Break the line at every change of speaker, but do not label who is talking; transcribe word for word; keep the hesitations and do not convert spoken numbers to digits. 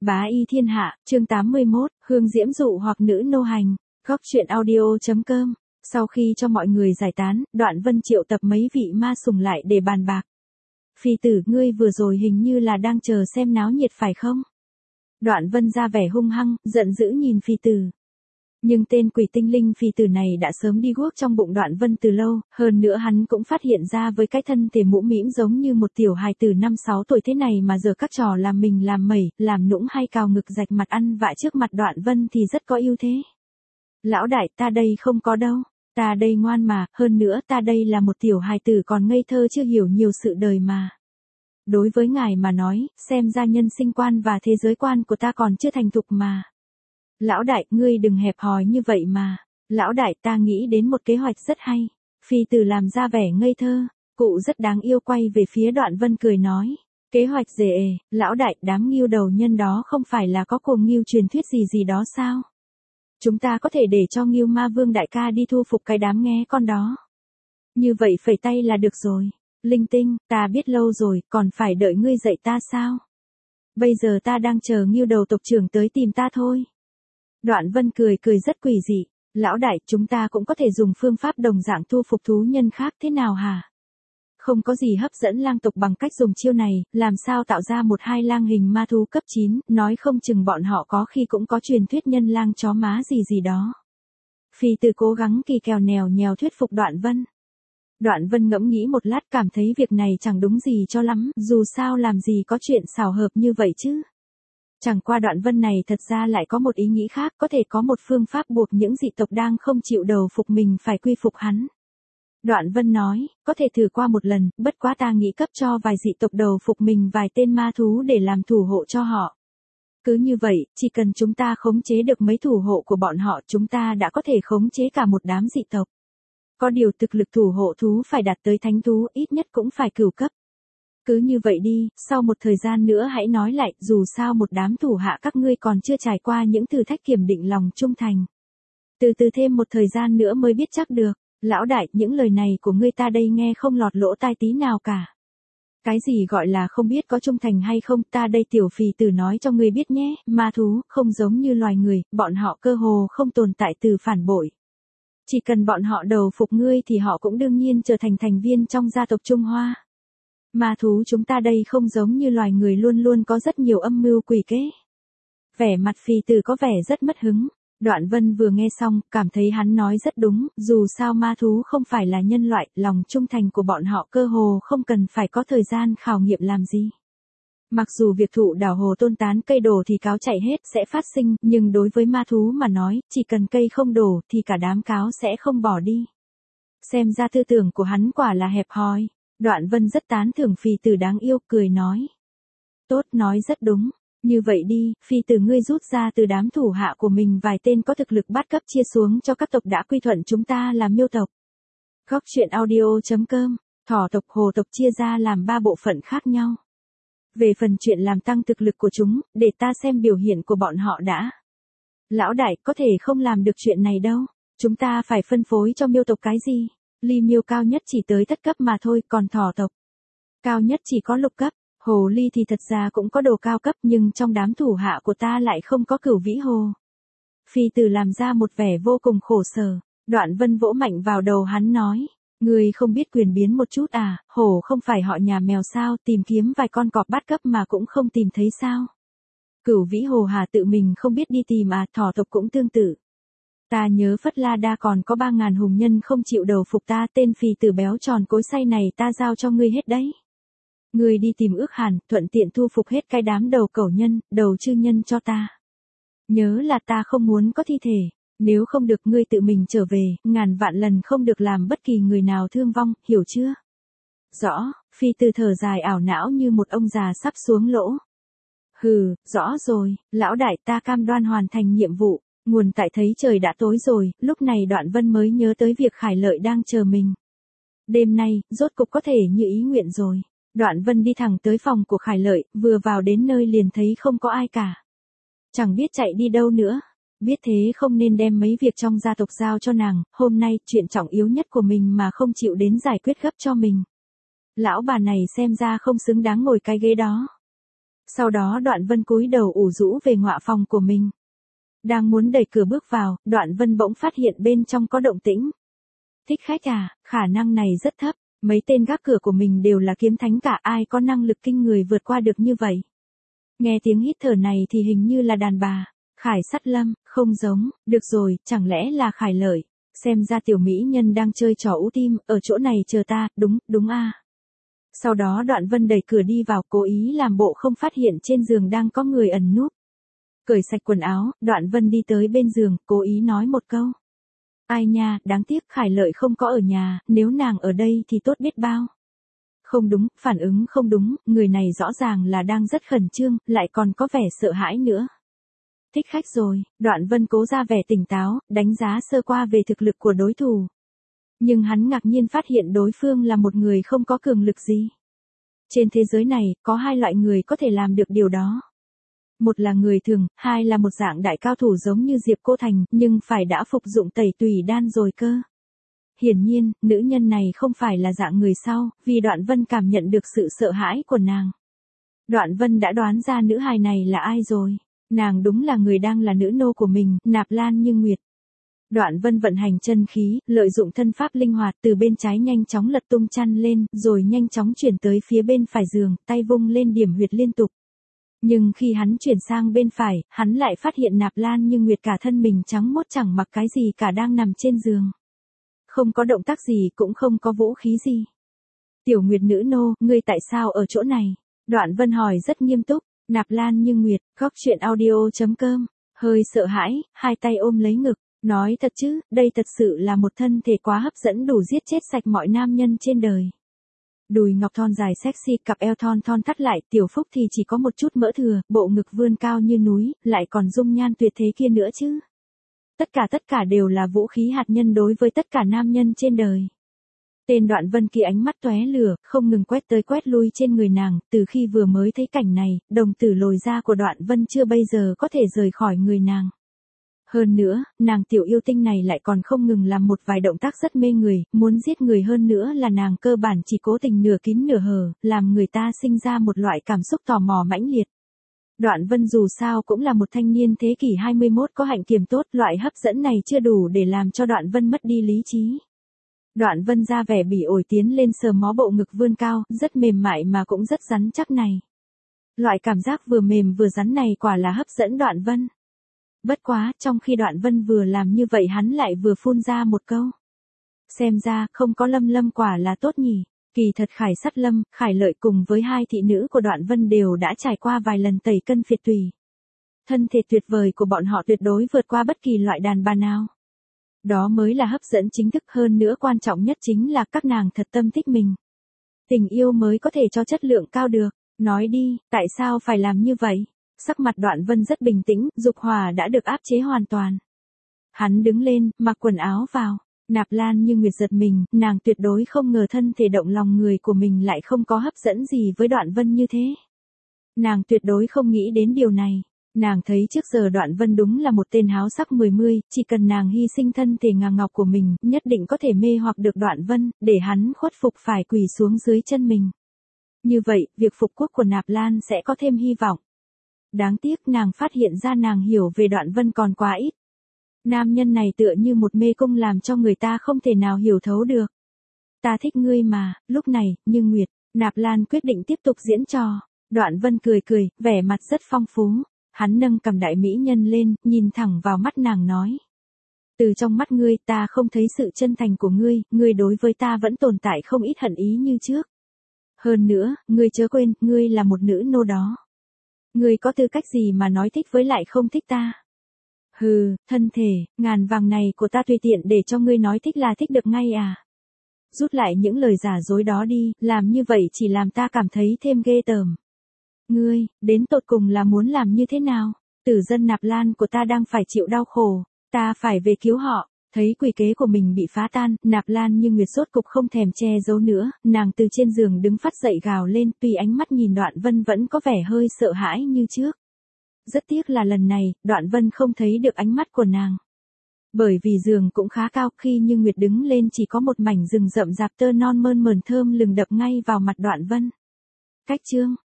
Bá y thiên hạ, chương tám mươi mốt, Hương diễm dụ hoặc nữ nô hành. Góc truyện audio.com. Sau khi cho mọi người giải tán, Đoạn Vân triệu tập mấy vị ma sùng lại để bàn bạc. Phi tử, ngươi vừa rồi hình như là đang chờ xem náo nhiệt phải không? Đoạn Vân ra vẻ hung hăng, giận dữ nhìn Phi tử. Nhưng tên quỷ tinh linh Phi tử này đã sớm đi guốc trong bụng Đoạn Vân từ lâu, hơn nữa hắn cũng phát hiện ra với cái thân thể mũ mĩm giống như một tiểu hài tử năm sáu tuổi thế này mà giờ các trò làm mình làm mẩy, làm nũng hay cào ngực rạch mặt ăn vạ trước mặt Đoạn Vân thì rất có ưu thế. Lão đại, ta đây không có đâu, ta đây ngoan mà, hơn nữa ta đây là một tiểu hài tử còn ngây thơ chưa hiểu nhiều sự đời mà. Đối với ngài mà nói, xem ra nhân sinh quan và thế giới quan của ta còn chưa thành thục mà. Lão đại, ngươi đừng hẹp hòi như vậy mà. Lão đại, ta nghĩ đến một kế hoạch rất hay. Phi tử làm ra vẻ ngây thơ, cụ rất đáng yêu quay về phía Đoạn Vân cười nói. Kế hoạch gì ề, lão đại, đám nghiêu đầu nhân đó không phải là có cuồng nghiêu truyền thuyết gì gì đó sao? Chúng ta có thể để cho nghiêu ma vương đại ca đi thu phục cái đám nghe con đó. Như vậy phẩy tay là được rồi. Linh tinh, ta biết lâu rồi, còn phải đợi ngươi dạy ta sao? Bây giờ ta đang chờ nghiêu đầu tộc trưởng tới tìm ta thôi. Đoạn Vân cười cười rất quỷ dị. Lão đại, chúng ta cũng có thể dùng phương pháp đồng dạng thu phục thú nhân khác thế nào hả? Không có gì hấp dẫn lang tộc bằng cách dùng chiêu này, làm sao tạo ra một hai lang hình ma thú cấp chín, nói không chừng bọn họ có khi cũng có truyền thuyết nhân lang chó má gì gì đó. Phi tử cố gắng kỳ kèo nèo nhèo thuyết phục Đoạn Vân. Đoạn Vân ngẫm nghĩ một lát cảm thấy việc này chẳng đúng gì cho lắm, dù sao làm gì có chuyện xảo hợp như vậy chứ. Chẳng qua Đoạn Vân này thật ra lại có một ý nghĩ khác, có thể có một phương pháp buộc những dị tộc đang không chịu đầu phục mình phải quy phục hắn. Đoạn Vân nói, có thể thử qua một lần, bất quá ta nghĩ cấp cho vài dị tộc đầu phục mình vài tên ma thú để làm thủ hộ cho họ. Cứ như vậy, chỉ cần chúng ta khống chế được mấy thủ hộ của bọn họ, chúng ta đã có thể khống chế cả một đám dị tộc. Có điều thực lực thủ hộ thú phải đạt tới thánh thú, ít nhất cũng phải cửu cấp. Cứ như vậy đi, sau một thời gian nữa hãy nói lại, dù sao một đám thủ hạ các ngươi còn chưa trải qua những thử thách kiểm định lòng trung thành. Từ từ thêm một thời gian nữa mới biết chắc được. Lão đại, những lời này của ngươi ta đây nghe không lọt lỗ tai tí nào cả. Cái gì gọi là không biết có trung thành hay không, ta đây tiểu Phì tử nói cho ngươi biết nhé, ma thú, không giống như loài người, bọn họ cơ hồ không tồn tại từ phản bội. Chỉ cần bọn họ đầu phục ngươi thì họ cũng đương nhiên trở thành thành viên trong gia tộc Trung Hoa. Ma thú chúng ta đây không giống như loài người luôn luôn có rất nhiều âm mưu quỷ kế. Vẻ mặt Phì tử có vẻ rất mất hứng. Đoạn Vân vừa nghe xong, cảm thấy hắn nói rất đúng, dù sao ma thú không phải là nhân loại, lòng trung thành của bọn họ cơ hồ không cần phải có thời gian khảo nghiệm làm gì. Mặc dù việc thụ đảo hồ tôn tán cây đổ thì cáo chạy hết sẽ phát sinh, nhưng đối với ma thú mà nói, chỉ cần cây không đổ thì cả đám cáo sẽ không bỏ đi. Xem ra tư tưởng của hắn quả là hẹp hòi. Đoạn Vân rất tán thưởng Phi tử đáng yêu, cười nói. Tốt, nói rất đúng. Như vậy đi, Phi tử ngươi rút ra từ đám thủ hạ của mình vài tên có thực lực bát cấp chia xuống cho các tộc đã quy thuận chúng ta làm miêu tộc. Góc truyện audio.com, thỏ tộc hồ tộc chia ra làm ba bộ phận khác nhau. Về phần chuyện làm tăng thực lực của chúng, để ta xem biểu hiện của bọn họ đã. Lão đại, có thể không làm được chuyện này đâu, chúng ta phải phân phối cho miêu tộc cái gì? Ly miêu cao nhất chỉ tới thất cấp mà thôi, còn thỏ tộc cao nhất chỉ có lục cấp. Hồ ly thì thật ra cũng có đồ cao cấp nhưng trong đám thủ hạ của ta lại không có cửu vĩ hồ. Phi tử làm ra một vẻ vô cùng khổ sở. Đoạn Vân vỗ mạnh vào đầu hắn nói. Người không biết quyền biến một chút à, hổ không phải họ nhà mèo sao, tìm kiếm vài con cọp bát cấp mà cũng không tìm thấy sao. Cửu vĩ hồ hà tự mình không biết đi tìm à, thỏ tộc cũng tương tự. Ta nhớ Phất La Đa còn có ba ngàn hùng nhân không chịu đầu phục ta, tên Phi tử béo tròn cối xay này ta giao cho ngươi hết đấy. Ngươi đi tìm Ước Hàn, thuận tiện thu phục hết cái đám đầu cẩu nhân, đầu chư nhân cho ta. Nhớ là ta không muốn có thi thể, nếu không được ngươi tự mình trở về, ngàn vạn lần không được làm bất kỳ người nào thương vong, hiểu chưa? Rõ, Phi tử thở dài ảo não như một ông già sắp xuống lỗ. Hừ, rõ rồi, lão đại ta cam đoan hoàn thành nhiệm vụ, nguồn tại thấy trời đã tối rồi, lúc này Đoạn Vân mới nhớ tới việc Khải Lợi đang chờ mình. Đêm nay, rốt cục có thể như ý nguyện rồi. Đoạn Vân đi thẳng tới phòng của Khải Lợi, vừa vào đến nơi liền thấy không có ai cả. Chẳng biết chạy đi đâu nữa. Biết thế không nên đem mấy việc trong gia tộc giao cho nàng, hôm nay chuyện trọng yếu nhất của mình mà không chịu đến giải quyết gấp cho mình. Lão bà này xem ra không xứng đáng ngồi cái ghế đó. Sau đó Đoạn Vân cúi đầu ủ rũ về ngọa phòng của mình. Đang muốn đẩy cửa bước vào, Đoạn Vân bỗng phát hiện bên trong có động tĩnh. Thích khách à, khả năng này rất thấp, mấy tên gác cửa của mình đều là kiếm thánh cả, ai có năng lực kinh người vượt qua được như vậy. Nghe tiếng hít thở này thì hình như là đàn bà. Khải Sắt Lâm, không giống, được rồi, chẳng lẽ là Khải Lợi. Xem ra tiểu mỹ nhân đang chơi trò ú tim, ở chỗ này chờ ta, đúng, đúng a. Sau đó Đoạn Vân đẩy cửa đi vào, cố ý làm bộ không phát hiện trên giường đang có người ẩn núp. Cởi sạch quần áo, Đoạn Vân đi tới bên giường, cố ý nói một câu. Ai nha, đáng tiếc Khải Lợi không có ở nhà, nếu nàng ở đây thì tốt biết bao. Không đúng, phản ứng không đúng, người này rõ ràng là đang rất khẩn trương, lại còn có vẻ sợ hãi nữa. Thích khách rồi, Đoạn Vân cố ra vẻ tỉnh táo, đánh giá sơ qua về thực lực của đối thủ. Nhưng hắn ngạc nhiên phát hiện đối phương là một người không có cường lực gì. Trên thế giới này, có hai loại người có thể làm được điều đó. Một là người thường, hai là một dạng đại cao thủ giống như Diệp Cô Thành, nhưng phải đã phục dụng tẩy tùy đan rồi cơ. Hiển nhiên, nữ nhân này không phải là dạng người sau, vì Đoạn Vân cảm nhận được sự sợ hãi của nàng. Đoạn Vân đã đoán ra nữ hài này là ai rồi. Nàng đúng là người đang là nữ nô của mình, Nạp Lan Như Nguyệt. Đoạn Vân vận hành chân khí, lợi dụng thân pháp linh hoạt từ bên trái nhanh chóng lật tung chăn lên, rồi nhanh chóng chuyển tới phía bên phải giường, tay vung lên điểm huyệt liên tục. Nhưng khi hắn chuyển sang bên phải, hắn lại phát hiện Nạp Lan Như Nguyệt cả thân mình trắng mốt chẳng mặc cái gì cả đang nằm trên giường. Không có động tác gì cũng không có vũ khí gì. Tiểu Nguyệt nữ nô, ngươi tại sao ở chỗ này? Đoạn Vân hỏi rất nghiêm túc. Nạp Lan Như Nguyệt, góc chuyện audio chấm com, hơi sợ hãi, hai tay ôm lấy ngực, nói thật chứ, đây thật sự là một thân thể quá hấp dẫn đủ giết chết sạch mọi nam nhân trên đời. Đùi ngọc thon dài sexy, cặp eo thon thon thắt lại, tiểu phúc thì chỉ có một chút mỡ thừa, bộ ngực vươn cao như núi, lại còn dung nhan tuyệt thế kia nữa chứ. Tất cả tất cả đều là vũ khí hạt nhân đối với tất cả nam nhân trên đời. Tên Đoạn Vân kia ánh mắt tóe lửa, không ngừng quét tới quét lui trên người nàng, từ khi vừa mới thấy cảnh này, đồng tử lồi ra của Đoạn Vân chưa bây giờ có thể rời khỏi người nàng. Hơn nữa, nàng tiểu yêu tinh này lại còn không ngừng làm một vài động tác rất mê người, muốn giết người hơn nữa là nàng cơ bản chỉ cố tình nửa kín nửa hở, làm người ta sinh ra một loại cảm xúc tò mò mãnh liệt. Đoạn Vân dù sao cũng là một thanh niên thế kỷ hai mươi mốt có hạnh kiểm tốt, loại hấp dẫn này chưa đủ để làm cho Đoạn Vân mất đi lý trí. Đoạn Vân ra vẻ bỉ ổi tiến lên sờ mó bộ ngực vươn cao, rất mềm mại mà cũng rất rắn chắc này. Loại cảm giác vừa mềm vừa rắn này quả là hấp dẫn Đoạn Vân. Bất quá, trong khi Đoạn Vân vừa làm như vậy hắn lại vừa phun ra một câu. Xem ra, không có Lâm Lâm quả là tốt nhỉ. Kỳ thật Khải Sắt Lâm, Khải Lợi cùng với hai thị nữ của Đoạn Vân đều đã trải qua vài lần tẩy cân phiệt tùy. Thân thể tuyệt vời của bọn họ tuyệt đối vượt qua bất kỳ loại đàn bà nào. Đó mới là hấp dẫn chính thức, hơn nữa quan trọng nhất chính là các nàng thật tâm thích mình. Tình yêu mới có thể cho chất lượng cao được. Nói đi, tại sao phải làm như vậy? Sắc mặt Đoạn Vân rất bình tĩnh, dục hỏa đã được áp chế hoàn toàn. Hắn đứng lên, mặc quần áo vào. Nạp Lan Như Nguyệt giật mình, nàng tuyệt đối không ngờ thân thể động lòng người của mình lại không có hấp dẫn gì với Đoạn Vân như thế. Nàng tuyệt đối không nghĩ đến điều này. Nàng thấy trước giờ Đoạn Vân đúng là một tên háo sắc mười mươi, chỉ cần nàng hy sinh thân thể ngà ngọc của mình, nhất định có thể mê hoặc được Đoạn Vân, để hắn khuất phục phải quỳ xuống dưới chân mình. Như vậy, việc phục quốc của Nạp Lan sẽ có thêm hy vọng. Đáng tiếc nàng phát hiện ra nàng hiểu về Đoạn Vân còn quá ít. Nam nhân này tựa như một mê cung làm cho người ta không thể nào hiểu thấu được. Ta thích ngươi mà, lúc này, Như Nguyệt, Nạp Lan quyết định tiếp tục diễn trò. Đoạn Vân cười cười, vẻ mặt rất phong phú. Hắn nâng cầm đại mỹ nhân lên, nhìn thẳng vào mắt nàng nói. Từ trong mắt ngươi ta không thấy sự chân thành của ngươi, ngươi đối với ta vẫn tồn tại không ít hận ý như trước. Hơn nữa, ngươi chớ quên, ngươi là một nữ nô đó. Ngươi có tư cách gì mà nói thích với lại không thích ta? Hừ, thân thể, ngàn vàng này của ta tùy tiện để cho ngươi nói thích là thích được ngay à? Rút lại những lời giả dối đó đi, làm như vậy chỉ làm ta cảm thấy thêm ghê tởm. Ngươi, đến tột cùng là muốn làm như thế nào? Tử dân Nạp Lan của ta đang phải chịu đau khổ, ta phải về cứu họ. Thấy quỷ kế của mình bị phá tan, Nạp Lan Như Nguyệt sốt cục không thèm che giấu nữa, nàng từ trên giường đứng phát dậy gào lên, tuy ánh mắt nhìn Đoạn Vân vẫn có vẻ hơi sợ hãi như trước. Rất tiếc là lần này, Đoạn Vân không thấy được ánh mắt của nàng. Bởi vì giường cũng khá cao, khi Như Nguyệt đứng lên chỉ có một mảnh rừng rậm rạp tơ non mơn mởn thơm lừng đập ngay vào mặt Đoạn Vân. Cách chương